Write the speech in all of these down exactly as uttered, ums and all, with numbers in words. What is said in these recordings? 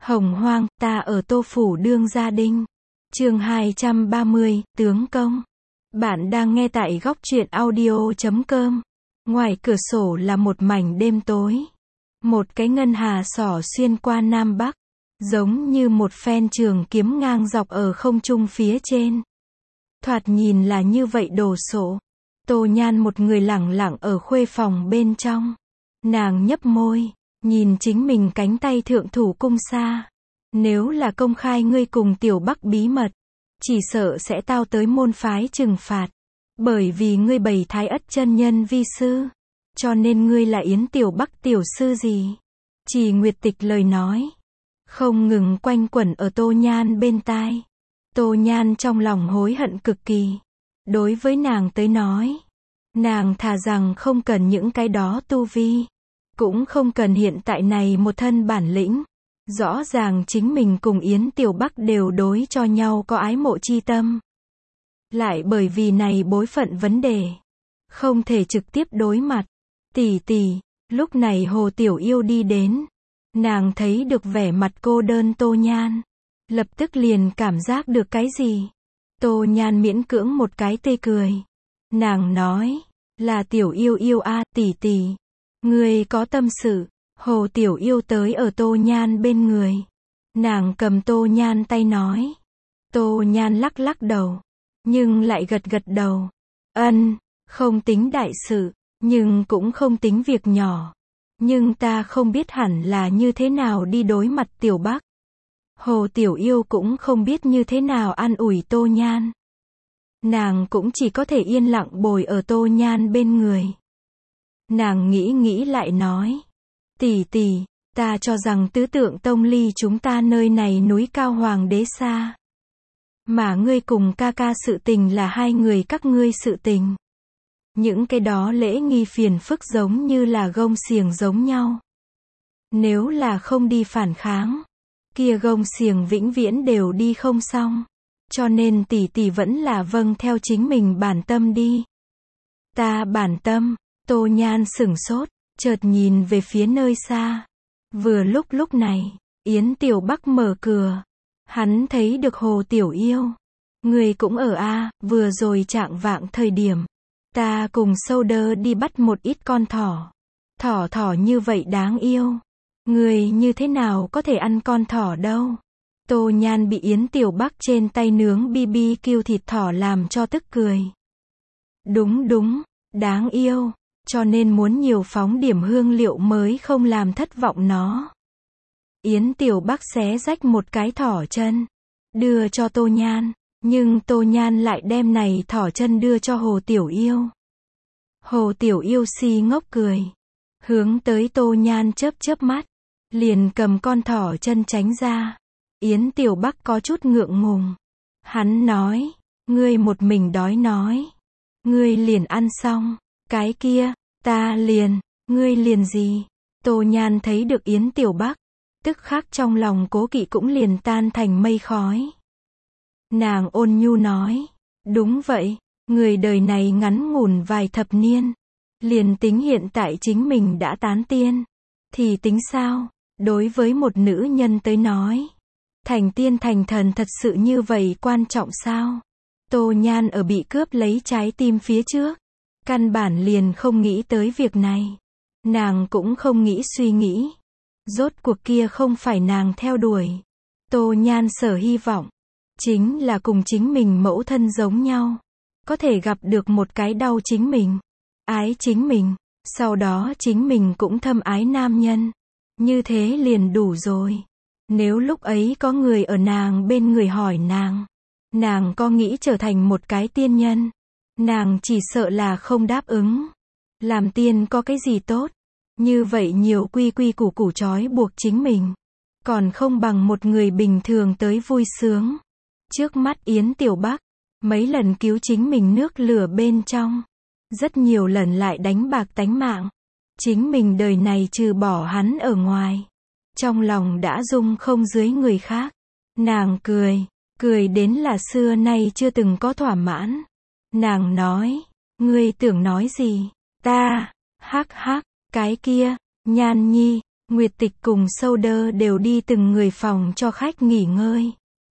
Hồng hoang, ta ở Tô Phủ đương gia đinh. Chương hai trăm ba mươi, tướng công. Bạn đang nghe tại góc truyện audio chấm com. Ngoài cửa sổ là một mảnh đêm tối. Một cái ngân hà xỏ xuyên qua Nam Bắc, giống như một phen trường kiếm ngang dọc ở không trung phía trên. Thoạt nhìn là như vậy đồ sộ. Tô Nhan một người lẳng lặng ở khuê phòng bên trong. Nàng nhấp môi, nhìn chính mình cánh tay thượng thủ cung xa. Nếu là công khai ngươi cùng Tiểu Bắc bí mật, chỉ sợ sẽ tao tới môn phái trừng phạt. Bởi vì ngươi bày Thái Ất chân nhân vi sư, cho nên ngươi là Yến Tiểu Bắc tiểu sư gì? Chỉ Nguyệt Tịch lời nói, không ngừng quanh quẩn ở Tô Nhan bên tai. Tô Nhan trong lòng hối hận cực kỳ. Đối với nàng tới nói, nàng thà rằng không cần những cái đó tu vi, cũng không cần hiện tại này một thân bản lĩnh. Rõ ràng chính mình cùng Yến Tiểu Bắc đều đối cho nhau có ái mộ chi tâm. Lại bởi vì này bối phận vấn đề, không thể trực tiếp đối mặt. Tỷ tỷ, lúc này Hồ Tiểu Yêu đi đến. Nàng thấy được vẻ mặt cô đơn Tô Nhan, lập tức liền cảm giác được cái gì. Tô Nhan miễn cưỡng một cái tê cười. Nàng nói, là Tiểu Yêu yêu a, tỷ tỷ. Ngươi có tâm sự. Hồ Tiểu Yêu tới ở Tô Nhan bên người. Nàng cầm Tô Nhan tay nói. Tô Nhan lắc lắc đầu, nhưng lại gật gật đầu. Ân, không tính đại sự, nhưng cũng không tính việc nhỏ. Nhưng ta không biết hẳn là như thế nào đi đối mặt Tiểu Bắc. Hồ Tiểu Yêu cũng không biết như thế nào an ủi Tô Nhan. Nàng cũng chỉ có thể yên lặng bồi ở Tô Nhan bên người. Nàng nghĩ nghĩ lại nói. Tỷ tỷ, ta cho rằng tứ tượng tông ly chúng ta nơi này núi cao hoàng đế xa. Mà ngươi cùng ca ca sự tình là hai người các ngươi sự tình. Những cái đó lễ nghi phiền phức giống như là gông xiềng giống nhau. Nếu là không đi phản kháng, kia gông xiềng vĩnh viễn đều đi không xong. Cho nên tỷ tỷ vẫn là vâng theo chính mình bản tâm đi. Ta bản tâm. Tô Nhan sửng sốt, chợt nhìn về phía nơi xa. Vừa lúc lúc này, Yến Tiểu Bắc mở cửa. Hắn thấy được Hồ Tiểu Yêu. Người cũng ở a, vừa rồi trạng vạng thời điểm. Ta cùng sâu đơ đi bắt một ít con thỏ. Thỏ thỏ như vậy đáng yêu. Người như thế nào có thể ăn con thỏ đâu. Tô Nhan bị Yến Tiểu Bắc trên tay nướng bi bi kiu thịt thỏ làm cho tức cười. Đúng đúng, đáng yêu. Cho nên muốn nhiều phóng điểm hương liệu mới không làm thất vọng nó. Yến Tiểu Bắc xé rách một cái thỏ chân, đưa cho Tô Nhan, nhưng Tô Nhan lại đem này thỏ chân đưa cho Hồ Tiểu Yêu. Hồ Tiểu Yêu si ngốc cười, hướng tới Tô Nhan chớp chớp mắt, liền cầm con thỏ chân tránh ra. Yến Tiểu Bắc có chút ngượng ngùng. Hắn nói, ngươi một mình đói nói, ngươi liền ăn xong. Cái kia, ta liền, ngươi liền gì? Tô Nhan thấy được Yến Tiểu Bắc, tức khắc trong lòng cố kỵ cũng liền tan thành mây khói. Nàng ôn nhu nói, đúng vậy, người đời này ngắn ngủn vài thập niên, liền tính hiện tại chính mình đã tán tiên, thì tính sao? Đối với một nữ nhân tới nói, thành tiên thành thần thật sự như vậy quan trọng sao? Tô Nhan ở bị cướp lấy trái tim phía trước, căn bản liền không nghĩ tới việc này. Nàng cũng không nghĩ suy nghĩ. Rốt cuộc kia không phải nàng theo đuổi. Tô Nhan sở hy vọng, chính là cùng chính mình mẫu thân giống nhau. Có thể gặp được một cái đau chính mình, ái chính mình, sau đó chính mình cũng thâm ái nam nhân. Như thế liền đủ rồi. Nếu lúc ấy có người ở nàng bên người hỏi nàng, nàng có nghĩ trở thành một cái tiên nhân, nàng chỉ sợ là không đáp ứng. Làm tiên có cái gì tốt? Như vậy nhiều quy quy củ củ trói buộc chính mình, còn không bằng một người bình thường tới vui sướng. Trước mắt Yến Tiểu Bắc, mấy lần cứu chính mình nước lửa bên trong, rất nhiều lần lại đánh bạc tánh mạng. Chính mình đời này trừ bỏ hắn ở ngoài, trong lòng đã dung không dưới người khác. Nàng cười, cười đến là xưa nay chưa từng có thỏa mãn. Nàng nói, ngươi tưởng nói gì? Ta, hắc hắc, cái kia, Nhan Nhi, Nguyệt Tịch cùng Sâu Đơ đều đi từng người phòng cho khách nghỉ ngơi.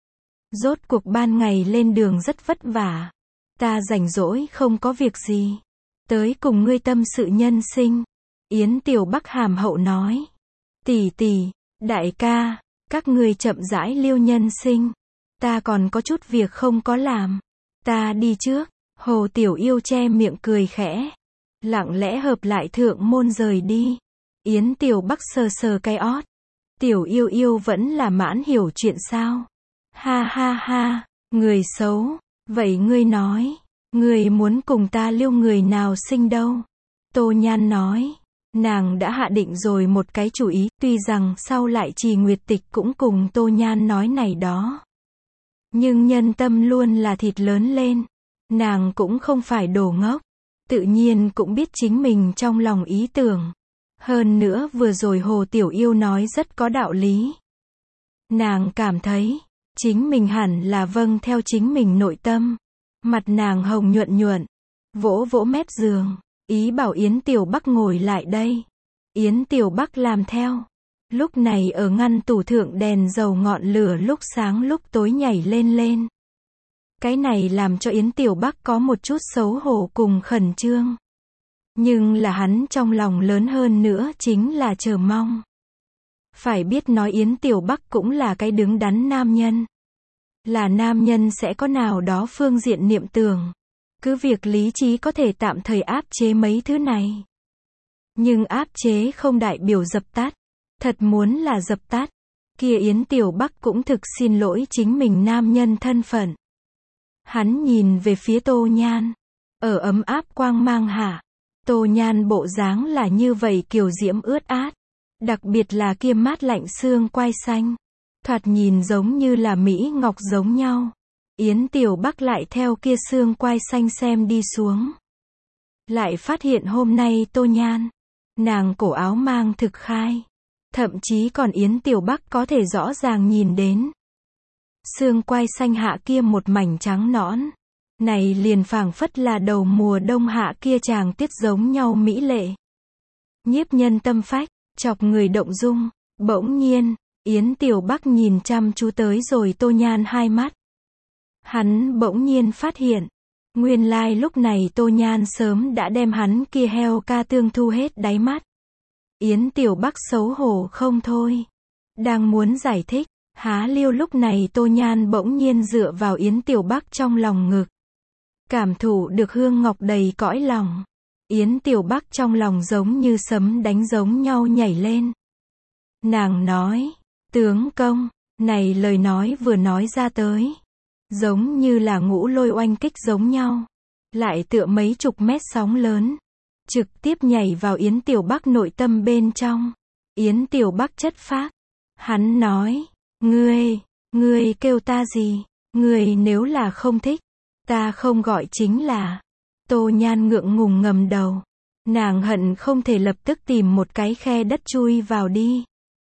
Rốt cuộc ban ngày lên đường rất vất vả. Ta rảnh rỗi không có việc gì. Tới cùng ngươi tâm sự nhân sinh. Yến Tiểu Bắc hàm hậu nói. Tỷ tỷ, đại ca, các ngươi chậm rãi liêu nhân sinh. Ta còn có chút việc không có làm. Ta đi trước. Hồ Tiểu Yêu che miệng cười khẽ. Lặng lẽ hợp lại thượng môn rời đi. Yến Tiểu Bắc sờ sờ cái ót. Tiểu Yêu Yêu vẫn là mãn hiểu chuyện sao? Ha ha ha, người xấu. Vậy ngươi nói, ngươi muốn cùng ta liêu người nào sinh đâu? Tô Nhan nói. Nàng đã hạ định rồi một cái chủ ý, tuy rằng sau lại Trì Nguyệt Tịch cũng cùng Tô Nhan nói này đó. Nhưng nhân tâm luôn là thịt lớn lên. Nàng cũng không phải đồ ngốc. Tự nhiên cũng biết chính mình trong lòng ý tưởng. Hơn nữa vừa rồi Hồ Tiểu Yêu nói rất có đạo lý. Nàng cảm thấy, chính mình hẳn là vâng theo chính mình nội tâm. Mặt nàng hồng nhuận nhuận, vỗ vỗ mép giường, ý bảo Yến Tiểu Bắc ngồi lại đây. Yến Tiểu Bắc làm theo. Lúc này ở ngăn tủ thượng đèn dầu ngọn lửa lúc sáng lúc tối nhảy lên lên. Cái này làm cho Yến Tiểu Bắc có một chút xấu hổ cùng khẩn trương. Nhưng là hắn trong lòng lớn hơn nữa chính là chờ mong. Phải biết nói Yến Tiểu Bắc cũng là cái đứng đắn nam nhân. Là nam nhân sẽ có nào đó phương diện niệm tưởng. Cứ việc lý trí có thể tạm thời áp chế mấy thứ này. Nhưng áp chế không đại biểu dập tắt. Thật muốn là dập tắt. Kia Yến Tiểu Bắc cũng thực xin lỗi chính mình nam nhân thân phận. Hắn nhìn về phía Tô Nhan. Ở ấm áp quang mang hạ. Tô Nhan bộ dáng là như vậy kiều diễm ướt át. Đặc biệt là kia mát lạnh xương quai xanh. Thoạt nhìn giống như là Mỹ Ngọc giống nhau. Yến Tiểu Bắc lại theo kia xương quai xanh xem đi xuống. Lại phát hiện hôm nay Tô Nhan. Nàng cổ áo mang thực khai. Thậm chí còn Yến Tiểu Bắc có thể rõ ràng nhìn đến. Xương quai xanh hạ kia một mảnh trắng nõn. Này liền phảng phất là đầu mùa đông hạ kia chàng tiết giống nhau mỹ lệ. Nhiếp nhân tâm phách, chọc người động dung. Bỗng nhiên, Yến Tiểu Bắc nhìn chăm chú tới rồi Tô Nhan hai mắt. Hắn bỗng nhiên phát hiện. Nguyên lai like lúc này Tô Nhan sớm đã đem hắn kia heo ca tương thu hết đáy mắt. Yến Tiểu Bắc xấu hổ không thôi. Đang muốn giải thích. Há liêu lúc này Tô Nhan bỗng nhiên dựa vào Yến Tiểu Bắc trong lòng ngực. Cảm thụ được hương ngọc đầy cõi lòng. Yến Tiểu Bắc trong lòng giống như sấm đánh giống nhau nhảy lên. Nàng nói, tướng công, này lời nói vừa nói ra tới. Giống như là ngũ lôi oanh kích giống nhau. Lại tựa mấy chục mét sóng lớn. Trực tiếp nhảy vào Yến Tiểu Bắc nội tâm bên trong. Yến Tiểu Bắc chất phác. Hắn nói, ngươi, ngươi kêu ta gì? Ngươi nếu là không thích, ta không gọi chính là. Tô Nhan ngượng ngùng ngầm đầu. Nàng hận không thể lập tức tìm một cái khe đất chui vào đi.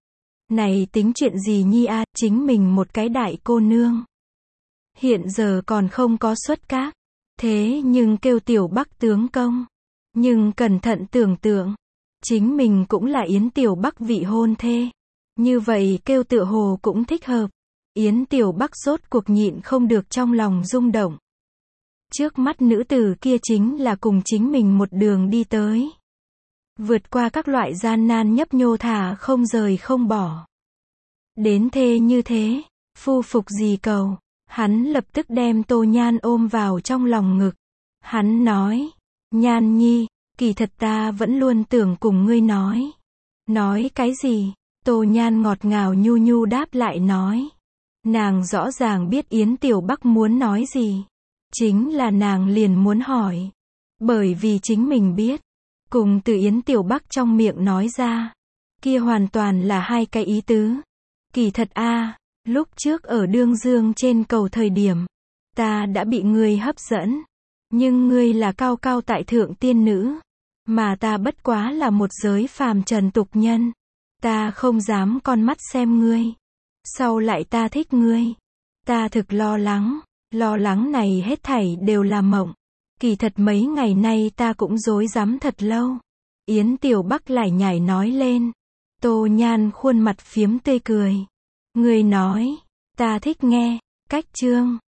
Này tính chuyện gì nhi a, chính mình một cái đại cô nương. Hiện giờ còn không có xuất các. Thế nhưng kêu Tiểu Bắc tướng công. Nhưng cẩn thận tưởng tượng. Chính mình cũng là Yến Tiểu Bắc vị hôn thê. Như vậy kêu tựa hồ cũng thích hợp. Yến Tiểu Bắc rốt cuộc nhịn không được trong lòng rung động. Trước mắt nữ tử kia chính là cùng chính mình một đường đi tới. Vượt qua các loại gian nan nhấp nhô thả không rời không bỏ. Đến thê như thế, phu phục gì cầu. Hắn lập tức đem Tô Nhan ôm vào trong lòng ngực. Hắn nói, Nhan nhi, kỳ thật ta vẫn luôn tưởng cùng ngươi nói. Nói cái gì? Tô Nhan ngọt ngào nhu nhu đáp lại nói. Nàng rõ ràng biết Yến Tiểu Bắc muốn nói gì. Chính là nàng liền muốn hỏi. Bởi vì chính mình biết. Cùng từ Yến Tiểu Bắc trong miệng nói ra. Kia hoàn toàn là hai cái ý tứ. Kỳ thật a, lúc trước ở Đương Dương trên cầu thời điểm. Ta đã bị ngươi hấp dẫn. Nhưng ngươi là cao cao tại thượng tiên nữ. Mà ta bất quá là một giới phàm trần tục nhân. Ta không dám con mắt xem ngươi. Sau lại ta thích ngươi. Ta thực lo lắng. Lo lắng này hết thảy đều là mộng. Kỳ thật mấy ngày nay ta cũng rối rắm thật lâu. Yến Tiểu Bắc lải nhải nói lên. Tô Nhan khuôn mặt phiếm tươi cười. Người nói, ta thích nghe, cách chương.